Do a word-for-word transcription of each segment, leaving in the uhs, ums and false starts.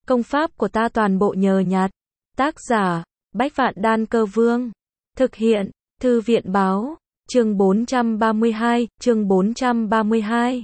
Công pháp của ta toàn bộ nhờ nhặt. Tác giả, Bách Vạn Đan Cơ Vương. Thực hiện, Thư viện báo, chương bốn trăm ba mươi hai, chương bốn trăm ba mươi hai.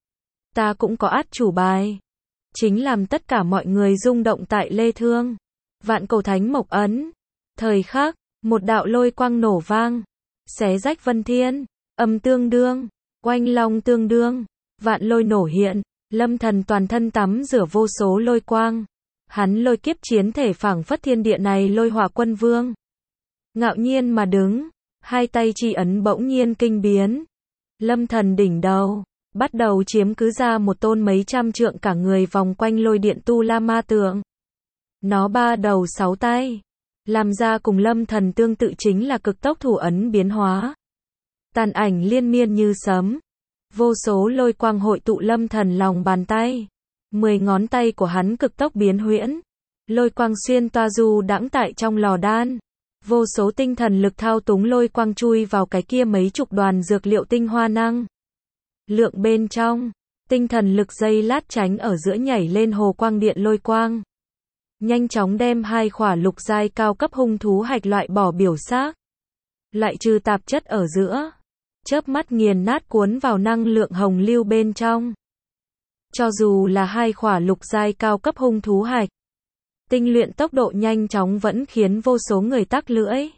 Ta cũng có át chủ bài. Chính làm tất cả mọi người rung động tại Lê Thương. Vạn Cầu Thánh Mộc Ấn. Thời khắc, một đạo lôi quang nổ vang. Xé rách vân thiên, âm tương đương, oanh long tương đương, vạn lôi nổ hiện. Lâm Thần toàn thân tắm rửa vô số lôi quang. Hắn lôi kiếp chiến thể phảng phất thiên địa này lôi hỏa quân vương. Ngạo nhiên mà đứng, hai tay chi ấn bỗng nhiên kinh biến. Lâm Thần đỉnh đầu, bắt đầu chiếm cứ ra một tôn mấy trăm trượng cả người vòng quanh lôi điện tu la ma tượng. Nó ba đầu sáu tay, làm ra cùng Lâm Thần tương tự chính là cực tốc thủ ấn biến hóa. Tàn ảnh liên miên như sấm. Vô số lôi quang hội tụ Lâm Thần lòng bàn tay. Mười ngón tay của hắn cực tốc biến huyễn. Lôi quang xuyên toa du đãng tại trong lò đan. Vô số tinh thần lực thao túng lôi quang chui vào cái kia mấy chục đoàn dược liệu tinh hoa năng. Lượng bên trong, tinh thần lực dây lát tránh ở giữa nhảy lên hồ quang điện lôi quang. Nhanh chóng đem hai khỏa lục giai cao cấp hung thú hạch loại bỏ biểu xác. Loại trừ tạp chất ở giữa. Chớp mắt nghiền nát cuốn vào năng lượng hồng lưu bên trong. Cho dù là hai khỏa lục giai cao cấp hung thú hạch, tinh luyện tốc độ nhanh chóng vẫn khiến vô số người tắc lưỡi.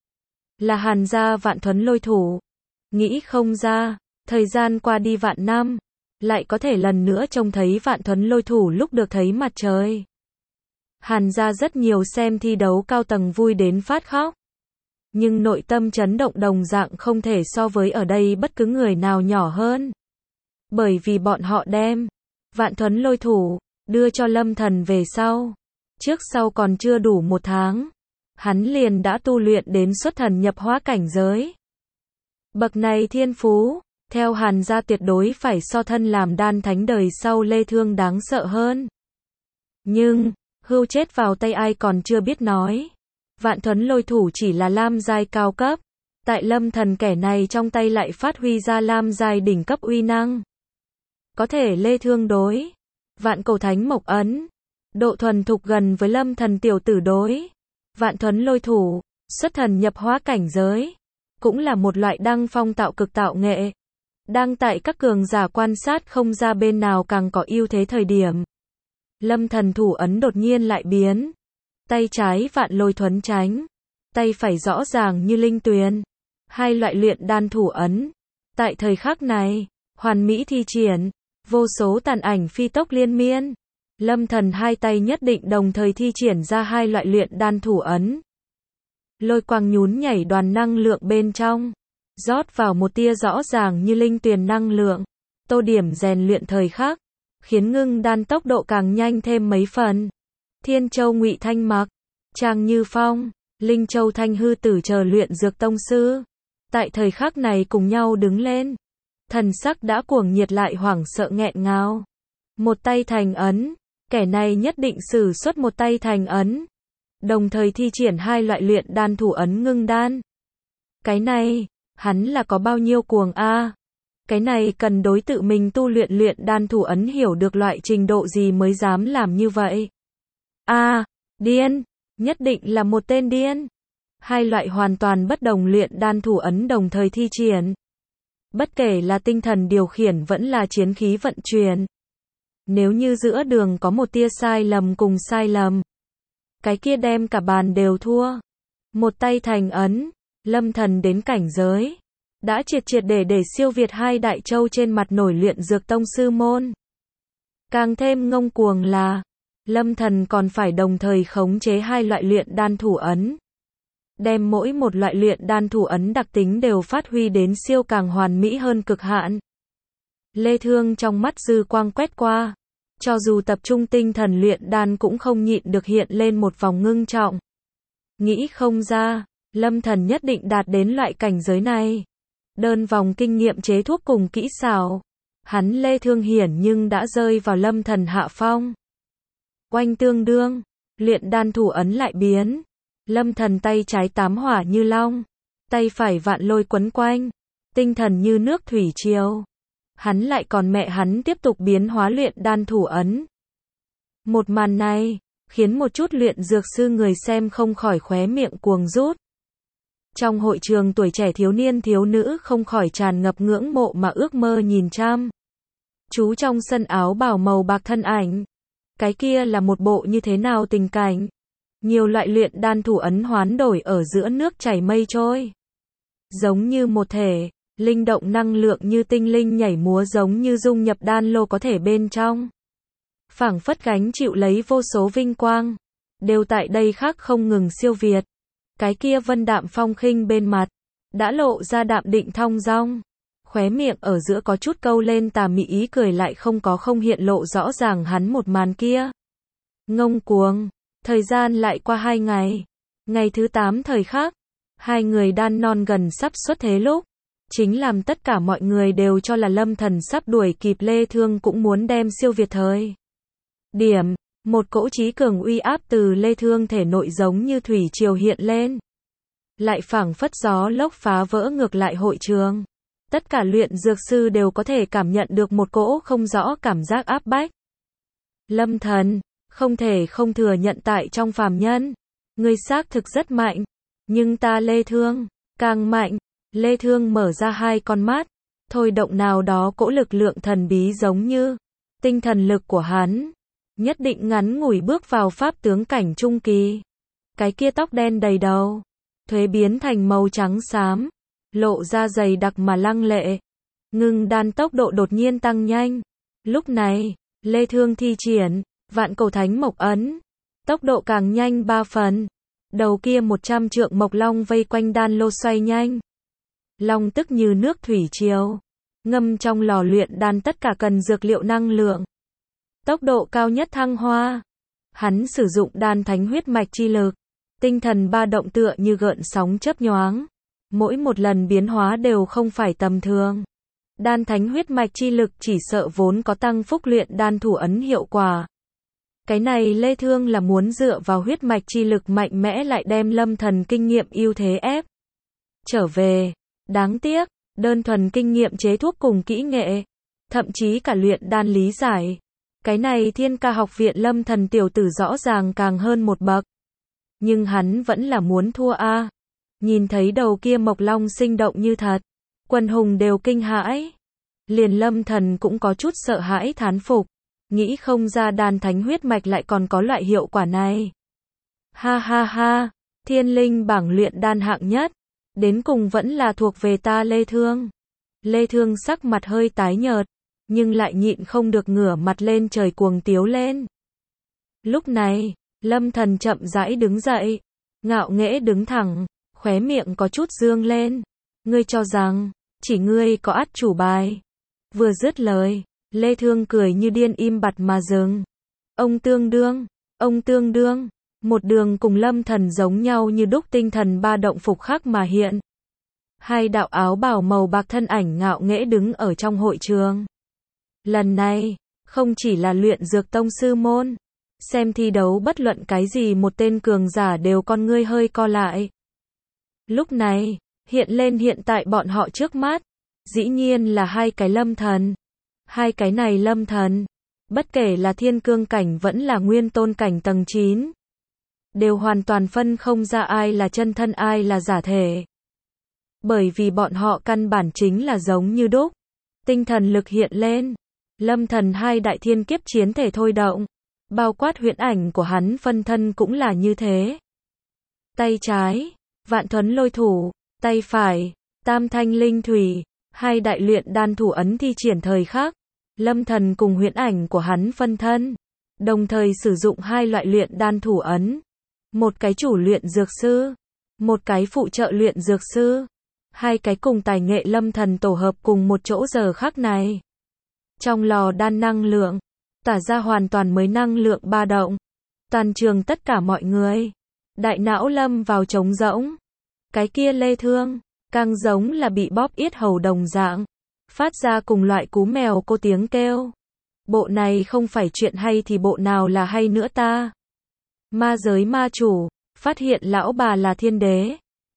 Là Hàn gia Vạn Thuấn Lôi Thủ. Nghĩ không ra, thời gian qua đi vạn năm, lại có thể lần nữa trông thấy Vạn Thuấn Lôi Thủ lúc được thấy mặt trời. Hàn gia rất nhiều xem thi đấu cao tầng vui đến phát khóc. Nhưng nội tâm chấn động đồng dạng không thể so với ở đây bất cứ người nào nhỏ hơn. Bởi vì bọn họ đem Vạn Thuấn Lôi Thủ đưa cho Lâm Thần về sau. Trước sau còn chưa đủ một tháng, hắn liền đã tu luyện đến xuất thần nhập hóa cảnh giới. Bậc này thiên phú, theo Hàn gia tuyệt đối phải so thân làm đan thánh đời sau Lê Thương đáng sợ hơn. Nhưng, hưu chết vào tay ai còn chưa biết nói. Vạn Thuấn Lôi Thủ chỉ là lam giai cao cấp. Tại Lâm Thần kẻ này trong tay lại phát huy ra lam giai đỉnh cấp uy năng. Có thể Lê Thương đối Vạn Cầu Thánh Mộc Ấn, độ thuần thục gần với Lâm Thần tiểu tử đối Vạn Thuấn Lôi Thủ, xuất thần nhập hóa cảnh giới, cũng là một loại đăng phong tạo cực tạo nghệ. Đang tại các cường giả quan sát không ra bên nào càng có ưu thế thời điểm. Lâm Thần thủ ấn đột nhiên lại biến. Tay trái Vạn Lôi Thuấn tránh, tay phải rõ ràng như linh tuyền. Hai loại luyện đan thủ ấn. Tại thời khắc này, hoàn mỹ thi triển, vô số tàn ảnh phi tốc liên miên. Lâm Thần hai tay nhất định đồng thời thi triển ra hai loại luyện đan thủ ấn. Lôi quang nhún nhảy đoàn năng lượng bên trong, rót vào một tia rõ ràng như linh tuyền năng lượng, tô điểm rèn luyện thời khắc, khiến ngưng đan tốc độ càng nhanh thêm mấy phần. Thiên Châu Ngụy Thanh Mặc, Trang Như Phong, Linh Châu Thanh Hư Tử chờ luyện dược tông sư, tại thời khắc này cùng nhau đứng lên. Thần sắc đã cuồng nhiệt lại hoảng sợ nghẹn ngào. Một tay thành ấn, kẻ này nhất định sử xuất một tay thành ấn, đồng thời thi triển hai loại luyện đan thủ ấn ngưng đan. Cái này, hắn là có bao nhiêu cuồng a? À? Cái này cần đối tự mình tu luyện luyện đan thủ ấn hiểu được loại trình độ gì mới dám làm như vậy. A, à, điên, nhất định là một tên điên. Hai loại hoàn toàn bất đồng luyện đan thủ ấn đồng thời thi triển. Bất kể là tinh thần điều khiển vẫn là chiến khí vận chuyển. Nếu như giữa đường có một tia sai lầm cùng sai lầm, cái kia đem cả bàn đều thua. Một tay thành ấn, Lâm Thần đến cảnh giới, đã triệt triệt để để siêu việt hai đại châu trên mặt nổi luyện dược tông sư môn. Càng thêm ngông cuồng là, Lâm Thần còn phải đồng thời khống chế hai loại luyện đan thủ ấn. Đem mỗi một loại luyện đan thủ ấn đặc tính đều phát huy đến siêu càng hoàn mỹ hơn cực hạn. Lê Thương trong mắt dư quang quét qua, cho dù tập trung tinh thần luyện đan cũng không nhịn được hiện lên một vòng ngưng trọng. Nghĩ không ra, Lâm Thần nhất định đạt đến loại cảnh giới này. Đơn vòng kinh nghiệm chế thuốc cùng kỹ xảo, hắn Lê Thương hiển nhưng đã rơi vào Lâm Thần hạ phong. Oanh tương đương, luyện đan thủ ấn lại biến. Lâm Thần tay trái tám hỏa như long, tay phải vạn lôi quấn quanh, tinh thần như nước thủy triều. Hắn lại còn mẹ hắn tiếp tục biến hóa luyện đan thủ ấn. Một màn này, khiến một chút luyện dược sư người xem không khỏi khóe miệng cuồng rút. Trong hội trường tuổi trẻ thiếu niên thiếu nữ không khỏi tràn ngập ngưỡng mộ mà ước mơ nhìn chăm. Chú trong sân áo bào màu bạc thân ảnh. Cái kia là một bộ như thế nào tình cảnh. Nhiều loại luyện đan thủ ấn hoán đổi ở giữa nước chảy mây trôi. Giống như một thể, linh động năng lượng như tinh linh nhảy múa giống như dung nhập đan lô có thể bên trong. Phảng phất gánh chịu lấy vô số vinh quang. Đều tại đây khác không ngừng siêu việt. Cái kia vân đạm phong khinh bên mặt. Đã lộ ra đạm định thong dong. Khóe miệng ở giữa có chút câu lên tà mị ý cười lại không có không hiện lộ rõ ràng hắn một màn kia. Ngông cuồng. Thời gian lại qua hai ngày. Ngày thứ tám thời khắc. Hai người đan non gần sắp xuất thế lúc. Chính làm tất cả mọi người đều cho là Lâm Thần sắp đuổi kịp Lê Thương cũng muốn đem siêu việt thời. Điểm. Một cỗ trí cường uy áp từ Lê Thương thể nội giống như thủy triều hiện lên. Lại phảng phất gió lốc phá vỡ ngược lại hội trường. Tất cả luyện dược sư đều có thể cảm nhận được một cỗ không rõ cảm giác áp bách. Lâm Thần, không thể không thừa nhận tại trong phàm nhân. Người xác thực rất mạnh. Nhưng ta Lê Thương, càng mạnh. Lê Thương mở ra hai con mắt. Thôi động nào đó cỗ lực lượng thần bí giống như. Tinh thần lực của hắn. Nhất định ngắn ngủi bước vào pháp tướng cảnh trung kỳ. Cái kia tóc đen đầy đầu. Thuế biến thành màu trắng xám. Lộ ra dày đặc mà lăng lệ. Ngưng đan tốc độ đột nhiên tăng nhanh. Lúc này, Lê Thương thi triển, vạn cầu thánh mộc ấn. Tốc độ càng nhanh ba phần. Đầu kia một trăm trượng mộc long vây quanh đan lô xoay nhanh. Long tức như nước thủy triều. Ngâm trong lò luyện đan tất cả cần dược liệu năng lượng. Tốc độ cao nhất thăng hoa. Hắn sử dụng đan thánh huyết mạch chi lực. Tinh thần ba động tựa như gợn sóng chớp nhoáng. Mỗi một lần biến hóa đều không phải tầm thường. Đan thánh huyết mạch chi lực chỉ sợ vốn có tăng phúc luyện đan thủ ấn hiệu quả. Cái này Lê Thương là muốn dựa vào huyết mạch chi lực mạnh mẽ lại đem Lâm Thần kinh nghiệm ưu thế ép trở về. Đáng tiếc, đơn thuần kinh nghiệm chế thuốc cùng kỹ nghệ, thậm chí cả luyện đan lý giải. Cái này Thiên Ca học viện Lâm Thần tiểu tử rõ ràng càng hơn một bậc. Nhưng hắn vẫn là muốn thua a. Nhìn thấy đầu kia mộc long sinh động như thật, quần hùng đều kinh hãi. Liền Lâm Thần cũng có chút sợ hãi thán phục, nghĩ không ra đan thánh huyết mạch lại còn có loại hiệu quả này. Ha ha ha, thiên linh bảng luyện đan hạng nhất, đến cùng vẫn là thuộc về ta Lê Thương. Lê Thương sắc mặt hơi tái nhợt, nhưng lại nhịn không được ngửa mặt lên trời cuồng tiếu lên. Lúc này, Lâm Thần chậm rãi đứng dậy, ngạo nghễ đứng thẳng, khóe miệng có chút dương lên. Ngươi cho rằng, chỉ ngươi có át chủ bài. Vừa dứt lời, Lê Thương cười như điên im bặt mà dừng. Ông tương đương, ông tương đương, một đường cùng Lâm Thần giống nhau như đúc tinh thần ba động phục khắc mà hiện. Hai đạo áo bào màu bạc thân ảnh ngạo nghễ đứng ở trong hội trường. Lần này, không chỉ là luyện dược tông sư môn, xem thi đấu bất luận cái gì một tên cường giả đều con ngươi hơi co lại. Lúc này, hiện lên hiện tại bọn họ trước mắt, dĩ nhiên là hai cái Lâm Thần. Hai cái này Lâm Thần, bất kể là thiên cương cảnh vẫn là nguyên tôn cảnh tầng chín, đều hoàn toàn phân không ra ai là chân thân ai là giả thể. Bởi vì bọn họ căn bản chính là giống như đúc. Tinh thần lực hiện lên, Lâm Thần hai đại thiên kiếp chiến thể thôi động, bao quát huyễn ảnh của hắn phân thân cũng là như thế. Tay trái, vạn thuấn lôi thủ, tay phải, tam thanh linh thủy, hai đại luyện đan thủ ấn thi triển thời khắc. Lâm Thần cùng huyễn ảnh của hắn phân thân, đồng thời sử dụng hai loại luyện đan thủ ấn. Một cái chủ luyện dược sư, một cái phụ trợ luyện dược sư. Hai cái cùng tài nghệ Lâm Thần tổ hợp cùng một chỗ giờ khắc này. Trong lò đan năng lượng, tỏa ra hoàn toàn mới năng lượng ba động. Toàn trường tất cả mọi người, đại não lâm vào trống rỗng. Cái kia Lê Thương, càng giống là bị bóp yết hầu đồng dạng, phát ra cùng loại cú mèo cô tiếng kêu. Bộ này không phải chuyện hay thì bộ nào là hay nữa ta. Ma giới ma chủ, phát hiện lão bà là thiên đế.